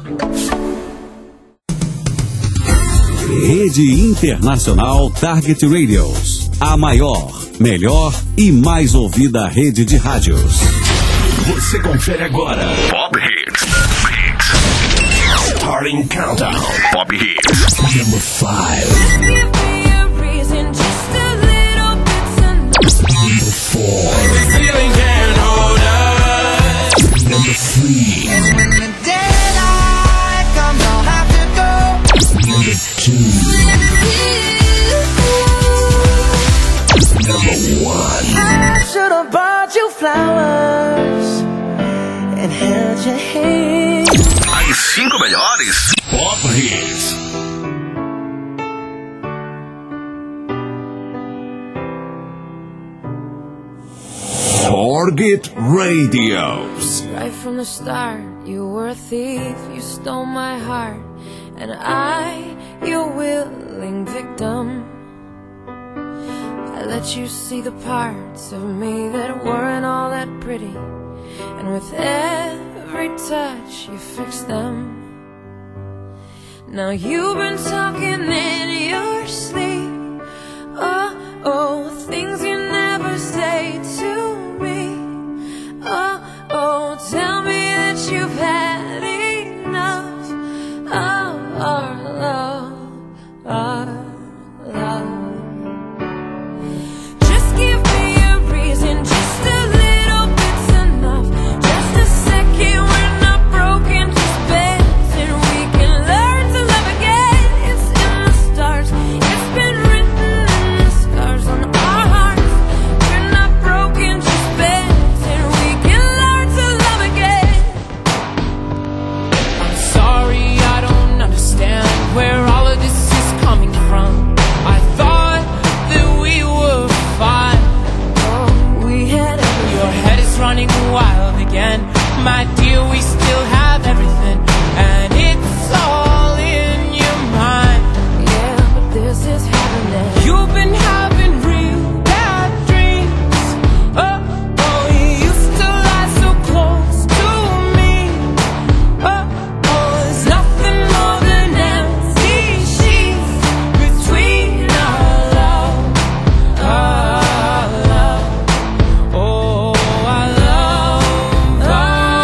Rede Internacional Target Radios. A maior, melhor e mais ouvida rede de rádios. Você confere agora. Pop Hits. Starting Countdown. Pop Hits. Number 5. Number 4. Number 3. Number 2. Number 1. I should have bought you flowers and held your hand. As 5 melhores Pop Hits. Target Radios. Right from the start, you were a thief, you stole my heart, and I, your willing victim. I let you see the parts of me that weren't all that pretty, and with every touch you fixed them. Now you've been talking in your sleep, oh, things you never say to me. Oh, tell me that you've had enough of our love, our love. Just give me a reason, just a little bit's enough. Just a second, we're not broken, just bends, and we can learn to love again. It's in the stars, it's been written in the scars on our hearts. We're not broken, just bends, and we can learn to love again. I'm sorry, I don't understand where all of this is coming from. I thought that we were fine. Oh, we had everything. Your head is running wild again. My dear, we still have everything, and it's all in your mind. Yeah, but this is happening. You've been having real bad dreams. Oh, you used to lie so close to me. Oh, there's nothing more than empty sheets between our love, our love. Oh, our love, our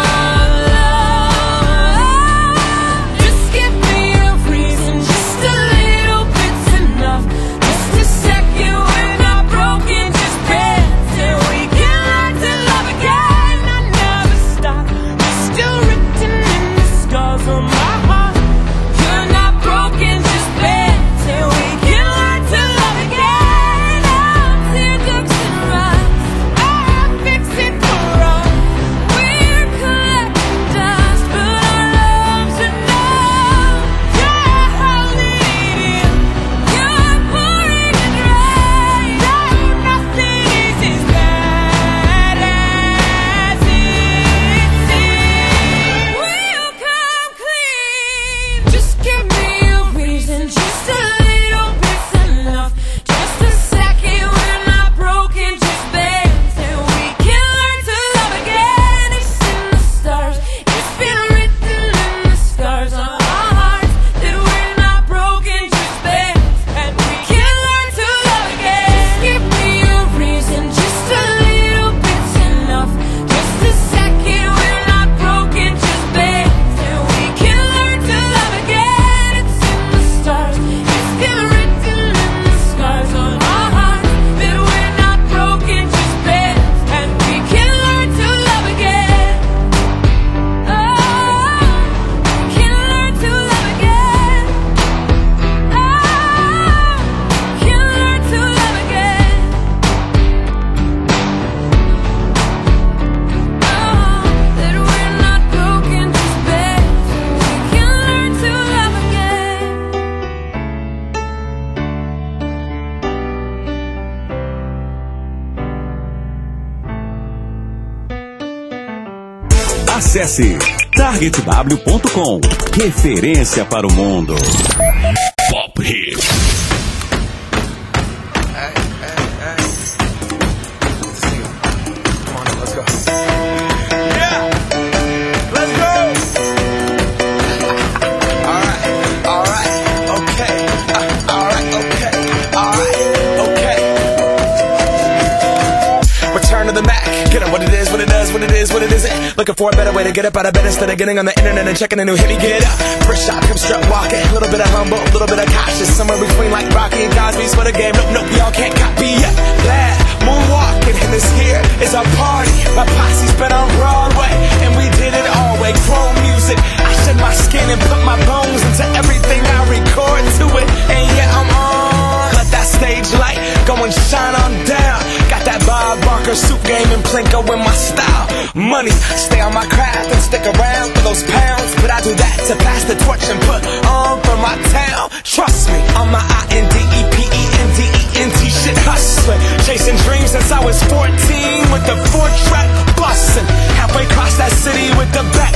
love. Just give me a reason, just a little bit's enough. Just a second, we're not broken, just bends, and we can learn to love again. I never stop, you're still written in the scars on my heart. You're not broken, just bends, and we can learn to love again. Our teardrops and rise, our fix it for us. We're collecting dust, but our love's enough. You're holding in, you're pouring it right. No, nothing is as bad as it seems. We'll come clean. Just give me a reason, just a little bit's enough. Just a second, we're not broken, just bends, and we can learn to love again. It's in the stars, it's been written in the scars on our hearts that we're not broken, just bends, and we can learn to love again. Just give me a reason, just a little bit's enough. Just a second, we're not broken, just bends, and we can learn to love again. It's in the stars, it's been written in the scars on our hearts that we're not broken, just bends, and we can learn to love again. Oh, we can learn to love again. Oh, we can learn to love again. Oh, that we're not broken, just bends, and we can learn to love again. Acesse targetw.com. Referência para o mundo. Pop Hits. Yeah, let's go. looking for a better way to get up out of bed instead of getting on the internet and checking a new hit. Me get up, first shot, come strut walking. A little bit of humble, a little bit of cautious. Somewhere between like Rocky and Cosby's for the game. Nope, y'all can't copy yet. Glad moonwalking, and this here is our party. My posse's been on Broadway, and we did it all way. Chrome music, I shed my skin and put my bones into everything I record to it. And yeah, I'm on. Let that stage light go and shine on down. Got that Bob Barker suit game and Plinko in my style. Money, stay on my craft and stick around for those pounds. But I do that to pass the torch and put on for my town. Trust me, on my INDEPENDENT shit hustling. Chasing dreams since I was 14 with the 4-track bustin'. Halfway across that city with the back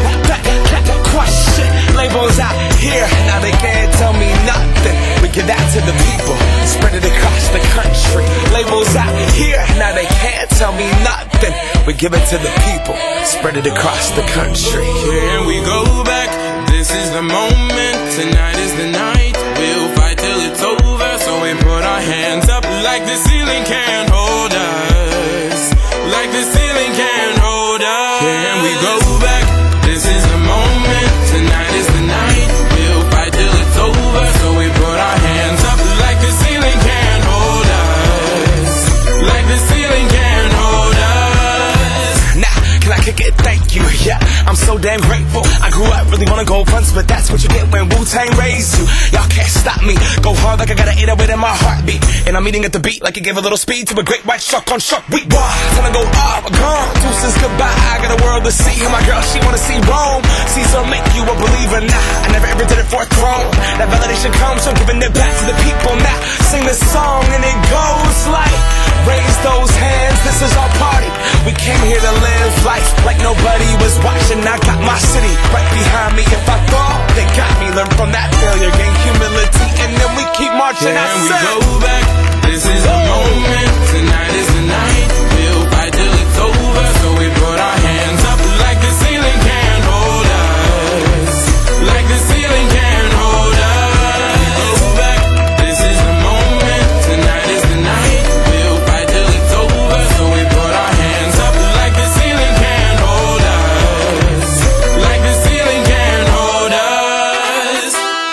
question. Labels out here, now they can't tell me nothing. We give that to the people, spread it across the country. Labels out here, now they can't tell me nothing. We give it to the people, spread it across the country. Here we go back, this is the moment, tonight is the night. We'll fight till it's over, so we put our hands up like the ceiling can't hold us. Like the ceiling can't hold us. Here we go back, this is the moment, tonight is the night. We'll fight till it's over, so we put our hands up like the ceiling can't hold us. Like the ceiling can't hold us. Nah, can I kick it? Thank you, yeah, I'm so damn grateful. I grew up really wanna go fronts, but that's what you get when Wu-Tang raised you. Y'all can't stop me, go hard like I got an 808 in my heartbeat. And I'm eating at the beat like it gave a little speed to a great white shark on shark week. Wow, time to go off, gone, deuces goodbye. I got a world to see, and my girl, she wanna see Rome. Caesar make you a believer, nah, I never ever did it for a throne. That validation comes from giving it back to the people. Now, sing this song and it goes like, raise those hands, this is our party. We came here to live life like nobody was watching. I got my city right behind me. If I fall, they got me. Learn from that failure, gain humility, and then we keep marching. Can we go back? This is the moment, tonight is the night. We'll fight till it's over, so we put our hands up like the ceiling can't hold us. Like the ceiling can't hold us. Go back, this is the moment, tonight is the night. We'll fight till it's over, so we put our hands up like the ceiling can't hold us. Like the ceiling can't hold us.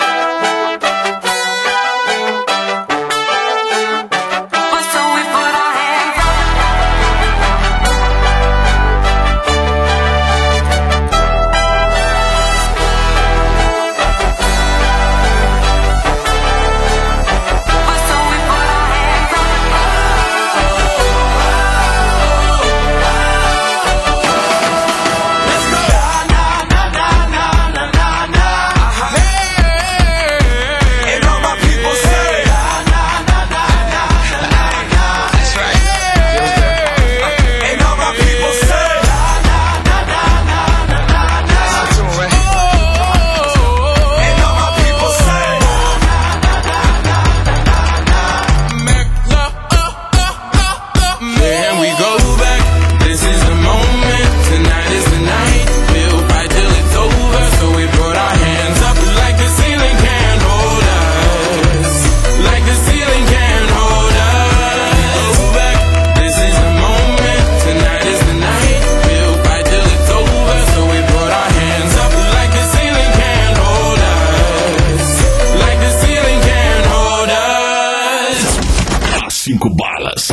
So we put our hands up. So we put our hands up. Let's go. And all my people say, that's right. And all my people say, and all my people say, Can we go back? This is the moment, tonight is the night. We'll fight till it's over, so we put our hands up like the ceiling can't hold us. Like the ceiling can't hold us. Go back, this is the moment, tonight is the night. We'll fight till it's over, so we put our hands up like the ceiling can't hold us. Like the ceiling can't hold us. As 5 balas.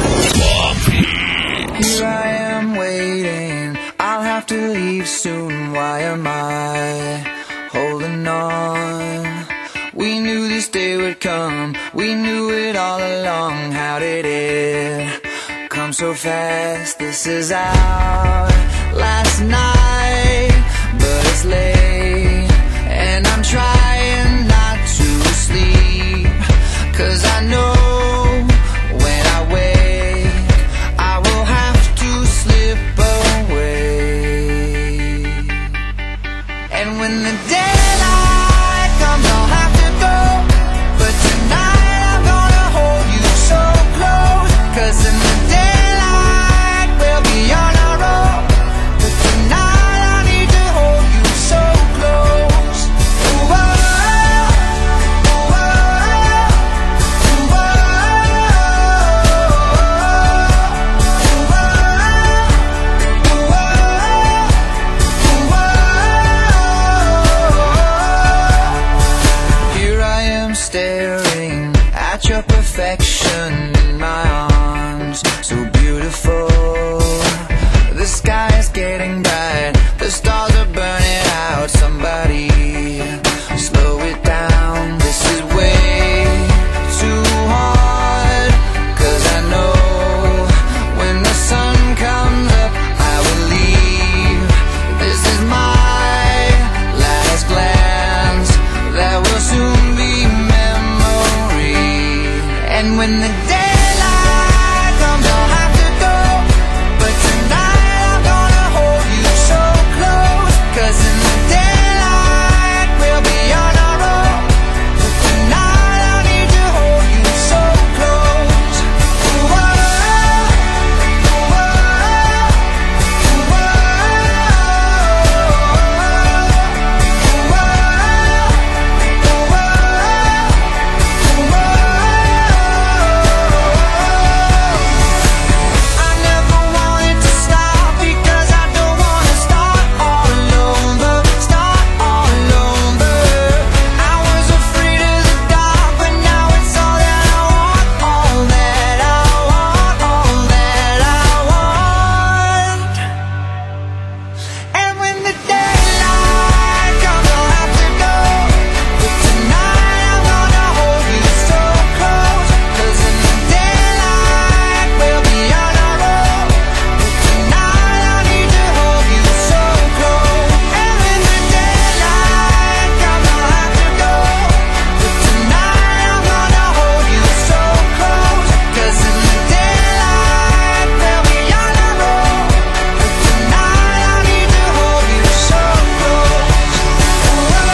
Here I am waiting, I'll have to leave soon. Why am I holding on? We knew this day would come, we knew it all along. How did it come so fast? This is our last night, but it's late, and I'm trying not to sleep, 'cause I know when I wake I will have to slip away. And when the daylight comes I'll have to go, but tonight I'm gonna hold you so close, 'cause in the daylight we'll be on our own, but tonight I need to hold you so close. Ooh, oh, oh, ooh, oh, ooh, oh, ooh, oh, ooh, oh. reflection in my arms, so beautiful. The sky is getting bright, the stars are burning out. Somebody slow it down, this is way too hard. 'Cause I know when the sun comes up I will leave. This is my last glance, that will soon be memory. And when the daylight comes I'll have to go, but tonight I'm gonna hold you so close. 'Cause in the daylight we'll be on our own, but tonight I need to hold you so close. Ooh, oh, ooh, oh, ooh, oh, ooh, oh, ooh, oh. I never wanted to stop because I don't wanna start all over, start all over. I was afraid of the dark, but now it's all that I want, all that I want, all that I want. And when the daylight comes I'll have to go, but tonight I'm gonna hold you so close. 'Cause in the daylight we'll be on our own, but tonight I need to hold you so close. And when the daylight comes I'll have to go, but tonight I'm gonna hold you so close. 'Cause in the daylight we'll be on our own, but tonight I need to hold you so close. Ooh, oh,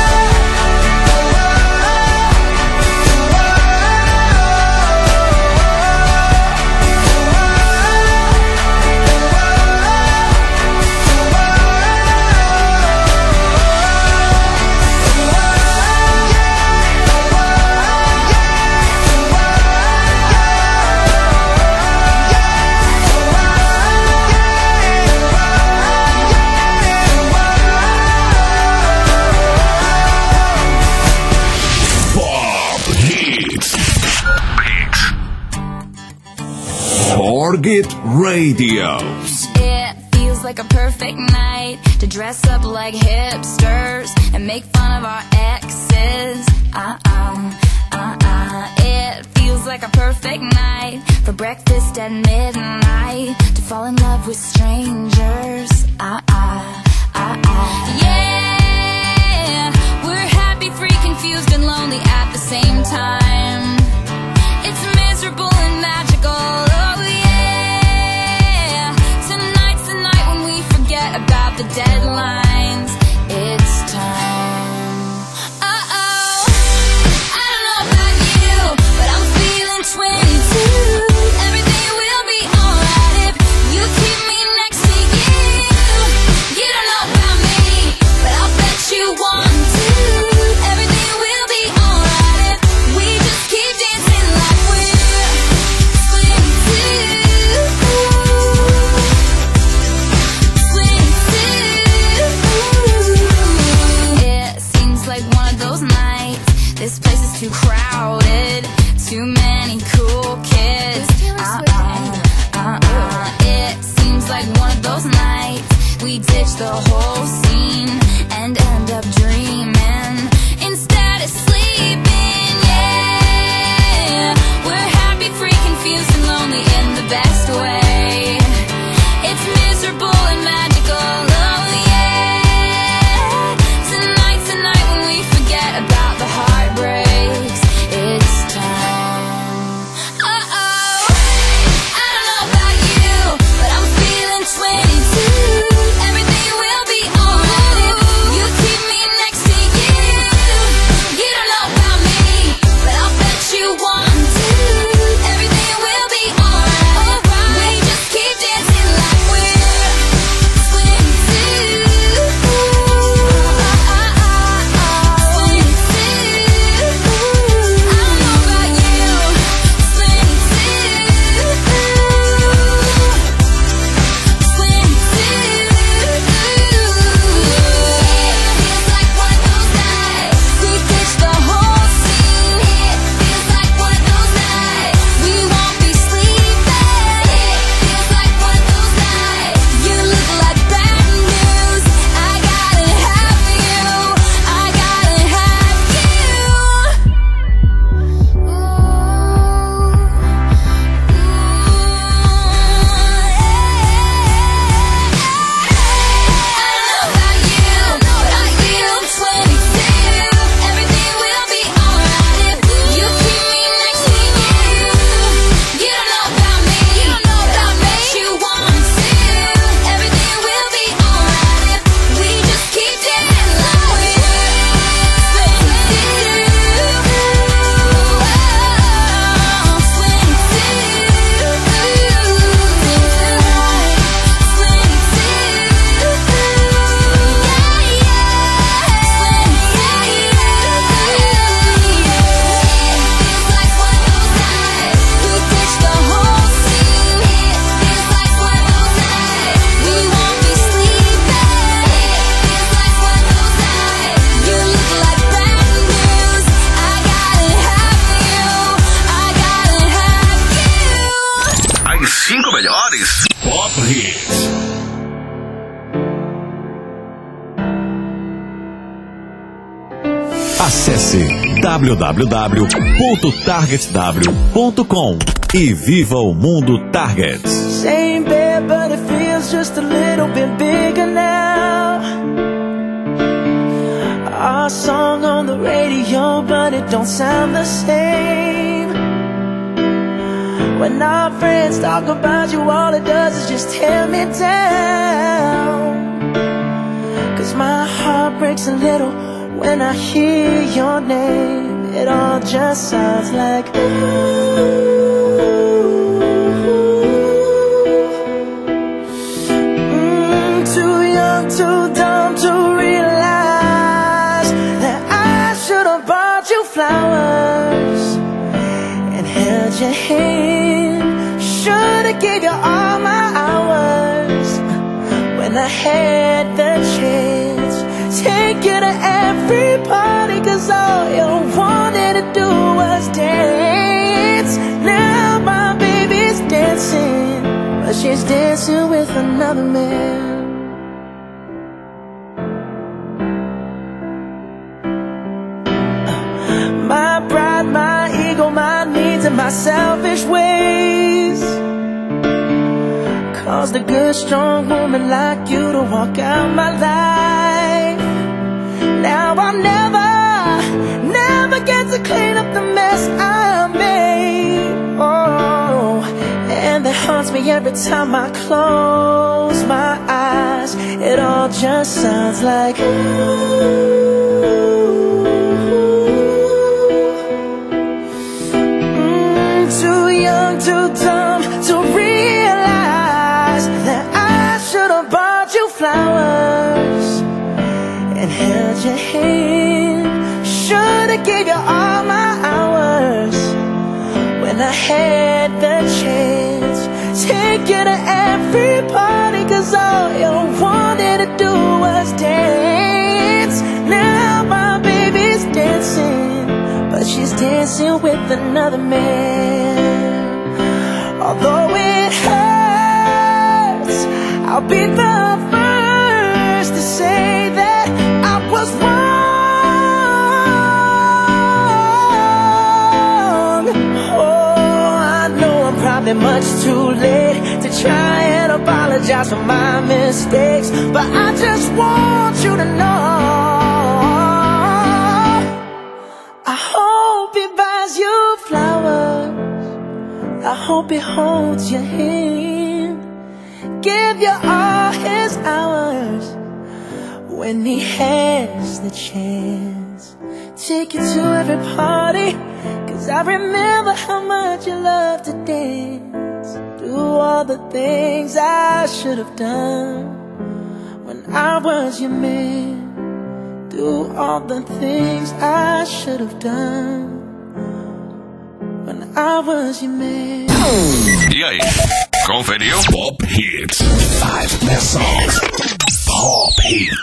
Pop Hits. Target Radio. It feels like a perfect night to dress up like hipsters and make fun of our exes. It feels like a perfect night for breakfast at midnight, to fall in love with strangers. Yeah, we're happy, free, confused, and lonely at the same time. It's miserable and magical. Oh yeah, tonight's the night when we forget about the deadlines. It's time. Uh-oh, I don't know about you, but I'm feeling 22. Everything will be alright if you keep me next to you. You don't know about me, Acesse www.targetw.com e viva o mundo Target. Same bed, but it feels just a little bit bigger now. Our song on the radio, but it don't sound the same. When our friends talk about you, all it does is just tear me down. 'Cause my heart breaks a little when I hear your name. It all just sounds like ooh. Too young, too dumb to realize that I should have bought you flowers and held your hand. Should have gave you all my hours when I had the chance. Take you to every party, 'cause all you wanted to do was dance. Now my baby's dancing, but she's dancing with another man. My pride, my ego, my needs, and my selfish ways caused a good, strong woman like you to walk out my life. Now I'll never get to clean up the mess I made. Oh, and that haunts me every time I close my eyes. It all just sounds like ooh. Too young, too dumb to realize that I should have bought you flowers and held your hand. Should have gave you all my hours when I had the chance. Take you to every party, 'cause all you wanted to do was dance. Now my baby's dancing, but she's dancing with another man. Although it hurts, I'll be the first to say that I was wrong. Oh, I know I'm probably much too late to try and apologize for my mistakes, but I just want you to know I hope he buys you flowers. I hope he holds your hand, give you all his hours when he has the chance. Take you to every party, 'cause I remember how much you love to dance. Do all the things I should have done when I was your man. Do all the things I should have done when I was your man. E aí, conferiu? Pop Hits. 5 best songs. Pop Hits.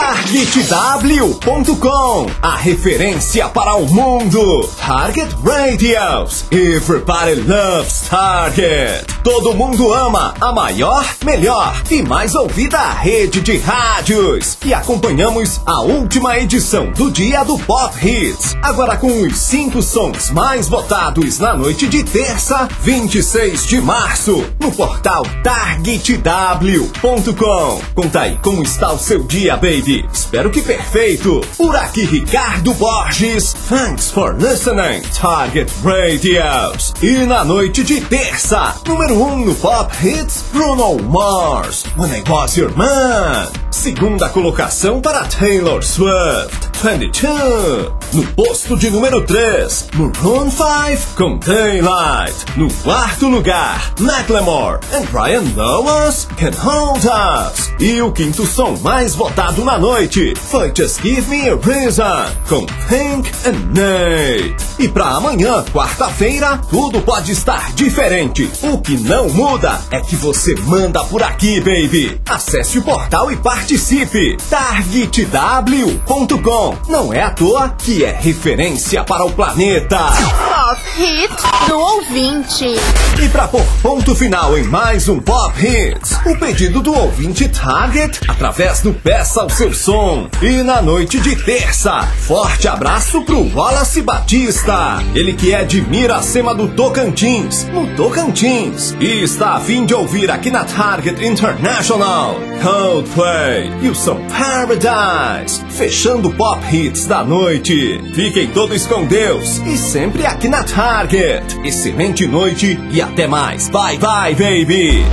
TargetW.com, a referência para o mundo. Target Radios. Everybody loves Target. Todo mundo ama a maior, melhor e mais ouvida rede de rádios. E acompanhamos a última edição do dia do Pop Hits. Agora com os 5 sons mais votados na noite de terça, 26 de março, no portal TargetW.com. Conta aí como está o seu dia, baby. Espero que perfeito. Por aqui, Ricardo Borges. Thanks for listening, Target Radios. E na noite de terça, número 1 no Pop Hits, Bruno Mars, When I Was Your Man. Segunda colocação para Taylor Swift, 22. No posto de número 3, Maroon 5 com Daylight. No quarto lugar, Macklemore and Brian Lowes, Can't Hold Us. E o quinto som mais votado na noite foi Just Give Me a Reason com Pink and Nate. E pra amanhã, quarta-feira, tudo pode estar diferente. O que não muda é que você manda por aqui, baby. Acesse o portal e participe. TargetW.com. Bom, não é à toa que é referência para o planeta. Pop Hit do ouvinte. E pra pôr ponto final em mais um Pop Hits, o pedido do ouvinte Target através do Peça o Seu Som. E na noite de terça, forte abraço pro Wallace Batista. Ele que é de Miracema do Tocantins, no Tocantins, e está a fim de ouvir aqui na Target International Coldplay e o som Paradise, fechando o Pop Hits da noite. Fiquem todos com Deus e sempre aqui na Target. Excelente noite e até mais. Bye bye, baby.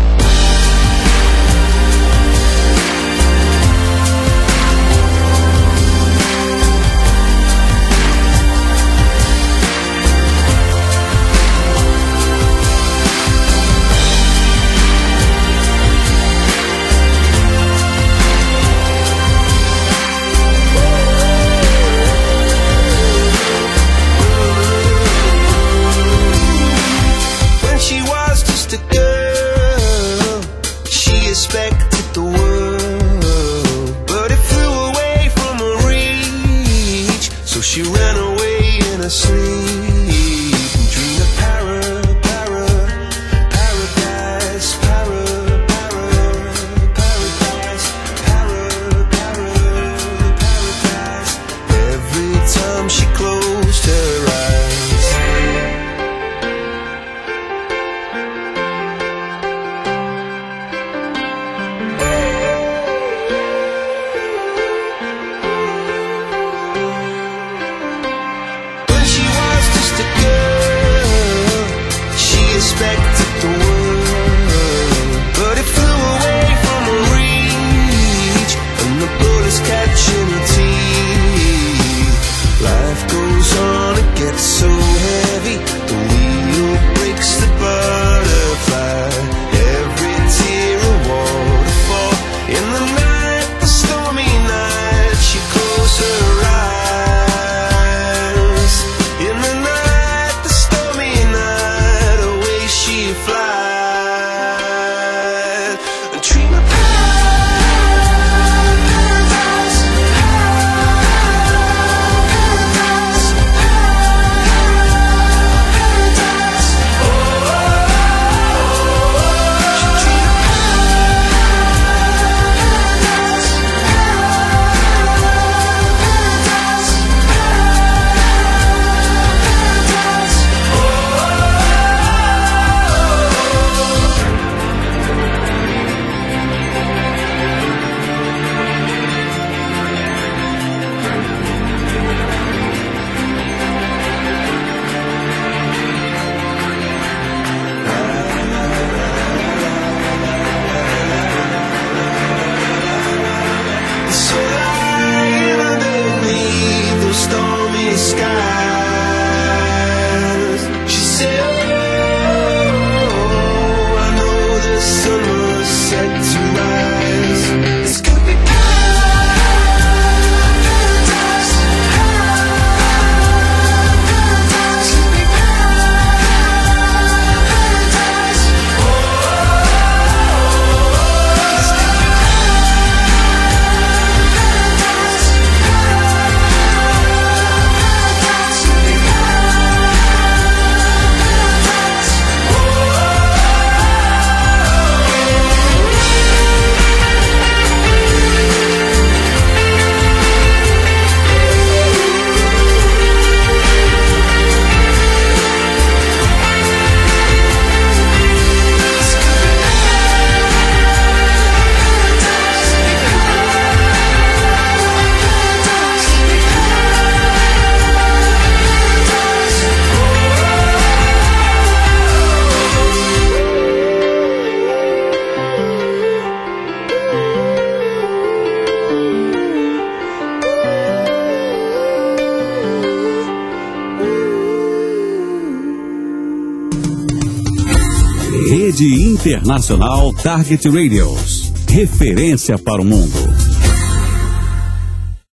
Rede Internacional Target Radios. Referência para o mundo.